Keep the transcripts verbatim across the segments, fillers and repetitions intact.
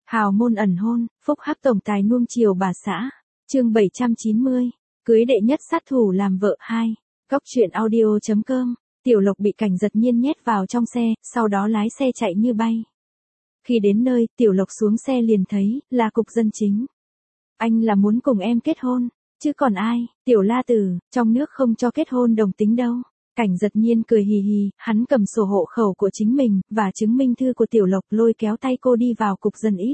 Hào môn ẩn hôn, phúc hắc tổng tài nuông chiều bà xã. Chương bảy trăm chín mươi, cưới đệ nhất sát thủ làm vợ hai. Góc truyện audio chấm com. Tiểu Lộc bị Cảnh Giật Nhiên nhét vào trong xe, sau đó lái xe chạy như bay. Khi đến nơi, Tiểu Lộc xuống xe liền thấy là Cục Dân Chính. Anh là muốn cùng em kết hôn, chứ còn ai? Tiểu La Tử, trong nước không cho kết hôn đồng tính đâu. Cảnh Giật Nhiên cười hì hì, hắn cầm sổ hộ khẩu của chính mình, và chứng minh thư của Tiểu Lộc, lôi kéo tay cô đi vào Cục Dân Ít.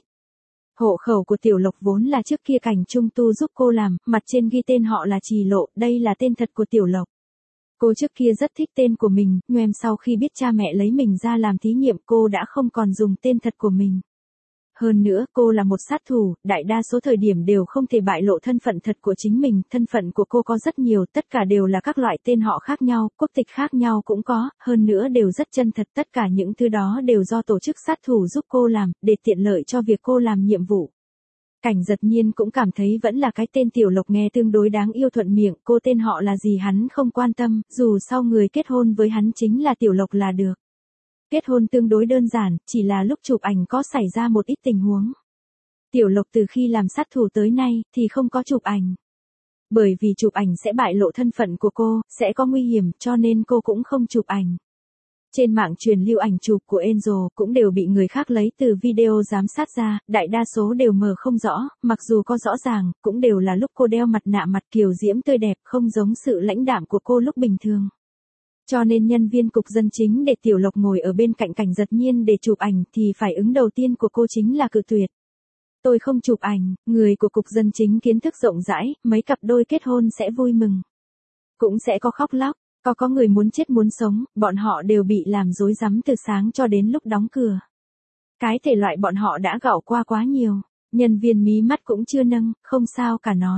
Hộ khẩu của Tiểu Lộc vốn là trước kia Cảnh Trung Tu giúp cô làm, mặt trên ghi tên họ là Trì Lộ, đây là tên thật của Tiểu Lộc. Cô trước kia rất thích tên của mình, nhoẻn sau khi biết cha mẹ lấy mình ra làm thí nghiệm cô đã không còn dùng tên thật của mình. Hơn nữa, cô là một sát thủ, đại đa số thời điểm đều không thể bại lộ thân phận thật của chính mình, thân phận của cô có rất nhiều, tất cả đều là các loại tên họ khác nhau, quốc tịch khác nhau cũng có, hơn nữa đều rất chân thật, tất cả những thứ đó đều do tổ chức sát thủ giúp cô làm, để tiện lợi cho việc cô làm nhiệm vụ. Cảnh Giật Nhiên cũng cảm thấy vẫn là cái tên Tiểu Lộc nghe tương đối đáng yêu thuận miệng, cô tên họ là gì hắn không quan tâm, dù sau người kết hôn với hắn chính là Tiểu Lộc là được. Kết hôn tương đối đơn giản, chỉ là lúc chụp ảnh có xảy ra một ít tình huống. Tiểu Lộc từ khi làm sát thủ tới nay, thì không có chụp ảnh. Bởi vì chụp ảnh sẽ bại lộ thân phận của cô, sẽ có nguy hiểm, cho nên cô cũng không chụp ảnh. Trên mạng truyền lưu ảnh chụp của Angel cũng đều bị người khác lấy từ video giám sát ra, đại đa số đều mờ không rõ, mặc dù có rõ ràng, cũng đều là lúc cô đeo mặt nạ mặt kiều diễm tươi đẹp, không giống sự lãnh đạm của cô lúc bình thường. Cho nên nhân viên Cục Dân Chính để Tiểu Lộc ngồi ở bên cạnh Cảnh Giật Nhiên để chụp ảnh thì phản ứng đầu tiên của cô chính là cự tuyệt. Tôi không chụp ảnh, người của Cục Dân Chính kiến thức rộng rãi, mấy cặp đôi kết hôn sẽ vui mừng. Cũng sẽ có khóc lóc, có có người muốn chết muốn sống, bọn họ đều bị làm rối rắm từ sáng cho đến lúc đóng cửa. Cái thể loại bọn họ đã gạo qua quá nhiều, nhân viên mí mắt cũng chưa nâng, không sao cả nói.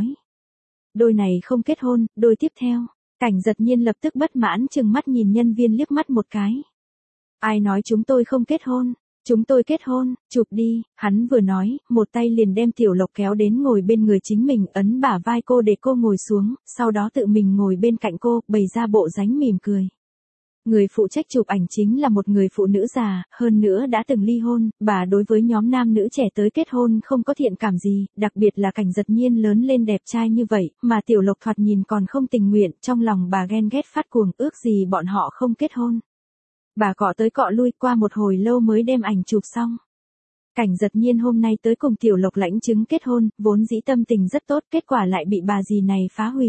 Đôi này không kết hôn, đôi tiếp theo. Cảnh Giật Nhiên lập tức bất mãn chừng mắt nhìn nhân viên liếc mắt một cái. Ai nói chúng tôi không kết hôn? Chúng tôi kết hôn, chụp đi, hắn vừa nói, một tay liền đem Tiểu Lộc kéo đến ngồi bên người chính mình, ấn bả vai cô để cô ngồi xuống, sau đó tự mình ngồi bên cạnh cô, bày ra bộ dáng mỉm cười. Người phụ trách chụp ảnh chính là một người phụ nữ già, hơn nữa đã từng ly hôn, bà đối với nhóm nam nữ trẻ tới kết hôn không có thiện cảm gì, đặc biệt là Cảnh Giật Nhiên lớn lên đẹp trai như vậy, mà Tiểu Lộc thoạt nhìn còn không tình nguyện, trong lòng bà ghen ghét phát cuồng, ước gì bọn họ không kết hôn. Bà cọ tới cọ lui qua một hồi lâu mới đem ảnh chụp xong. Cảnh Giật Nhiên hôm nay tới cùng Tiểu Lộc lãnh chứng kết hôn, vốn dĩ tâm tình rất tốt, kết quả lại bị bà dì này phá hủy.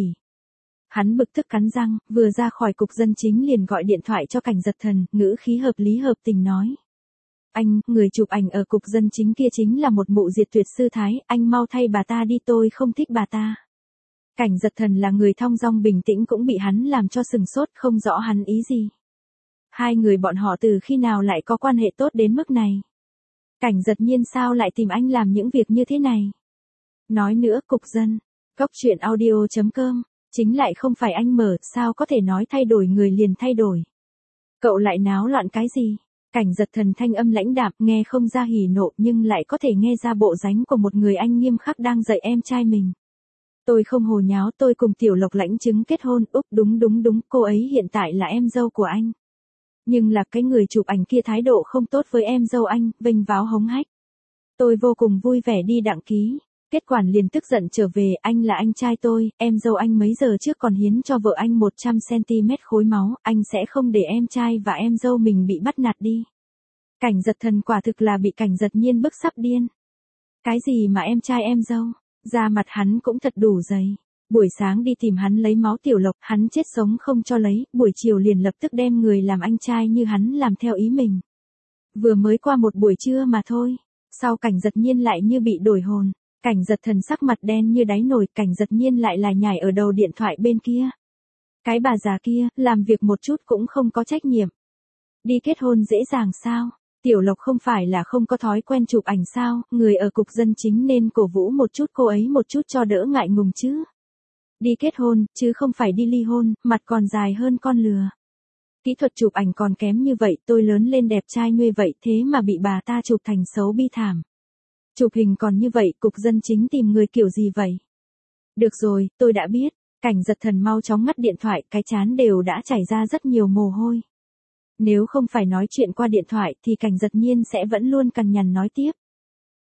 Hắn bực tức cắn răng, vừa ra khỏi Cục Dân Chính liền gọi điện thoại cho Cảnh Giật Thần, ngữ khí hợp lý hợp tình nói. Anh, người chụp ảnh ở Cục Dân Chính kia chính là một mụ diệt tuyệt sư thái, anh mau thay bà ta đi, tôi không thích bà ta. Cảnh Giật Thần là người thong dong bình tĩnh cũng bị hắn làm cho sừng sốt, không rõ hắn ý gì. Hai người bọn họ từ khi nào lại có quan hệ tốt đến mức này? Cảnh Giật Nhiên sao lại tìm anh làm những việc như thế này? Nói nữa, Cục Dân, góc truyện audio chấm com. Chính lại không phải anh mở, sao có thể nói thay đổi người liền thay đổi. Cậu lại náo loạn cái gì? Cảnh Giật Thần thanh âm lãnh đạm, nghe không ra hỉ nộ nhưng lại có thể nghe ra bộ dáng của một người anh nghiêm khắc đang dạy em trai mình. Tôi không hồ nháo, tôi cùng Tiểu Lộc lãnh chứng kết hôn, úp đúng đúng đúng, cô ấy hiện tại là em dâu của anh. Nhưng là cái người chụp ảnh kia thái độ không tốt với em dâu anh, vênh váo hống hách. Tôi vô cùng vui vẻ đi đặng ký. Kết quản liền tức giận trở về, anh là anh trai tôi, em dâu anh mấy giờ trước còn hiến cho vợ anh một trăm xăng ti mét khối máu, anh sẽ không để em trai và em dâu mình bị bắt nạt đi. Cảnh Giật Thần quả thực là bị Cảnh Giật Nhiên bức sắp điên. Cái gì mà em trai em dâu, da mặt hắn cũng thật đủ dày. Buổi sáng đi tìm hắn lấy máu Tiểu Lộc, hắn chết sống không cho lấy, buổi chiều liền lập tức đem người làm anh trai như hắn làm theo ý mình. Vừa mới qua một buổi trưa mà thôi, sau Cảnh Giật Nhiên lại như bị đổi hồn. Cảnh Giật Thần sắc mặt đen như đáy nồi, Cảnh Giật Nhiên lại là nhảy ở đầu điện thoại bên kia. Cái bà già kia, làm việc một chút cũng không có trách nhiệm. Đi kết hôn dễ dàng sao? Tiểu Lộc không phải là không có thói quen chụp ảnh sao, người ở Cục Dân Chính nên cổ vũ một chút cô ấy một chút cho đỡ ngại ngùng chứ. Đi kết hôn, chứ không phải đi ly hôn, mặt còn dài hơn con lừa. Kỹ thuật chụp ảnh còn kém như vậy, tôi lớn lên đẹp trai như vậy thế mà bị bà ta chụp thành xấu bi thảm. Chụp hình còn như vậy, Cục Dân Chính tìm người kiểu gì vậy? Được rồi, tôi đã biết. Cảnh Giật Thần mau chóng ngắt điện thoại, cái chán đều đã chảy ra rất nhiều mồ hôi. Nếu không phải nói chuyện qua điện thoại thì Cảnh Giật Nhiên sẽ vẫn luôn cằn nhằn nói tiếp.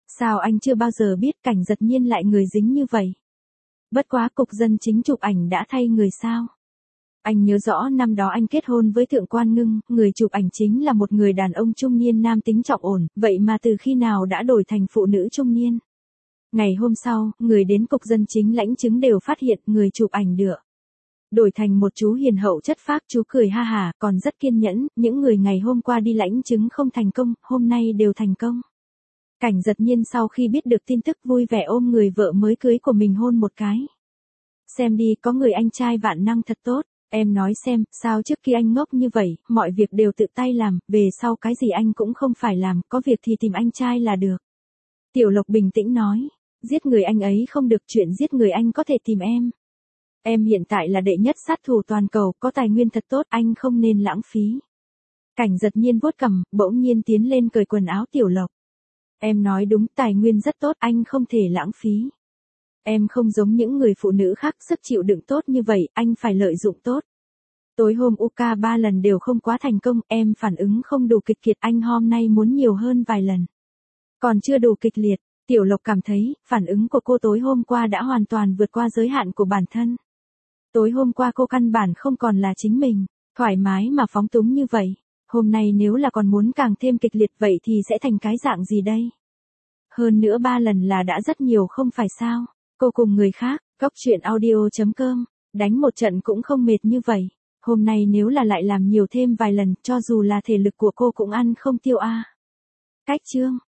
Sao anh chưa bao giờ biết Cảnh Giật Nhiên lại người dính như vậy? Bất quá cục dân chính chụp ảnh đã thay người sao? Anh nhớ rõ năm đó anh kết hôn với Thượng Quan Ngưng, người chụp ảnh chính là một người đàn ông trung niên nam tính trọng ổn, vậy mà từ khi nào đã đổi thành phụ nữ trung niên? Ngày hôm sau, người đến cục dân chính lãnh chứng đều phát hiện người chụp ảnh được đổi thành một chú hiền hậu chất phác, chú cười ha hả, còn rất kiên nhẫn, những người ngày hôm qua đi lãnh chứng không thành công, hôm nay đều thành công. Cảnh Giật Nhiên sau khi biết được tin tức vui vẻ ôm người vợ mới cưới của mình hôn một cái. Xem đi, có người anh trai vạn năng thật tốt, em nói xem, sao trước kia anh ngốc như vậy, mọi việc đều tự tay làm, về sau cái gì anh cũng không phải làm, có việc thì tìm anh trai là được. Tiểu Lộc bình tĩnh nói, giết người anh ấy không được, chuyện giết người anh có thể tìm em. Em hiện tại là đệ nhất sát thủ toàn cầu, có tài nguyên thật tốt, anh không nên lãng phí. Cảnh Giật Nhiên vuốt cằm, bỗng nhiên tiến lên cởi quần áo Tiểu Lộc. Em nói đúng, tài nguyên rất tốt, anh không thể lãng phí. Em không giống những người phụ nữ khác sức chịu đựng tốt như vậy, anh phải lợi dụng tốt. Tối hôm u ca ba lần đều không quá thành công, em phản ứng không đủ kịch liệt, anh hôm nay muốn nhiều hơn vài lần. Còn chưa đủ kịch liệt, Tiểu Lộc cảm thấy, phản ứng của cô tối hôm qua đã hoàn toàn vượt qua giới hạn của bản thân. Tối hôm qua cô căn bản không còn là chính mình, thoải mái mà phóng túng như vậy. Hôm nay nếu là còn muốn càng thêm kịch liệt vậy thì sẽ thành cái dạng gì đây? Hơn nữa ba lần là đã rất nhiều không phải sao? Cô cùng người khác, góc chuyện audio chấm com, đánh một trận cũng không mệt như vậy. Hôm nay nếu là lại làm nhiều thêm vài lần, cho dù là thể lực của cô cũng ăn không tiêu a. Cách chương